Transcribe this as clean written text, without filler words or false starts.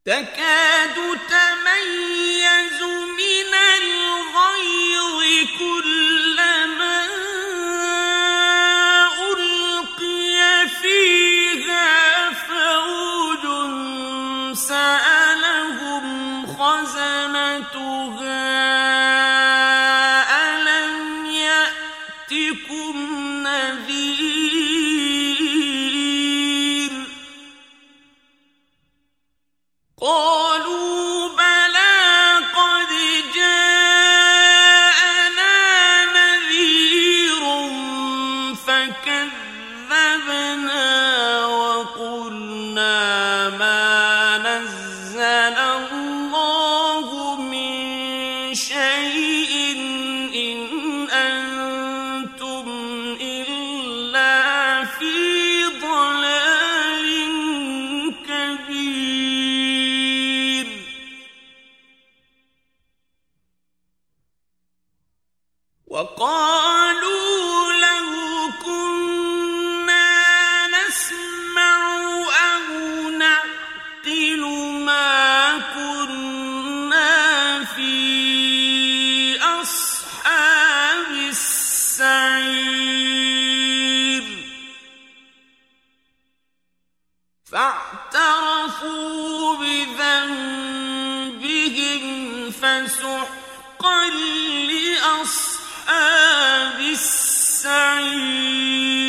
تكاد تميز من الغيظ كلما ألقي فيها فوج سألهم خزنتها ألم يأتكم نذير قالوا بلى قد جاءنا نذير فكذبنا وقلنا ما نزل الله من شيء إن أنتم إلا في ضلال كبير وقالوا لو كنا نسمع أو نعقل ما كنا في أصحاب السعير فاعترفوا بذنبهم فسحقا لأصحاب السعير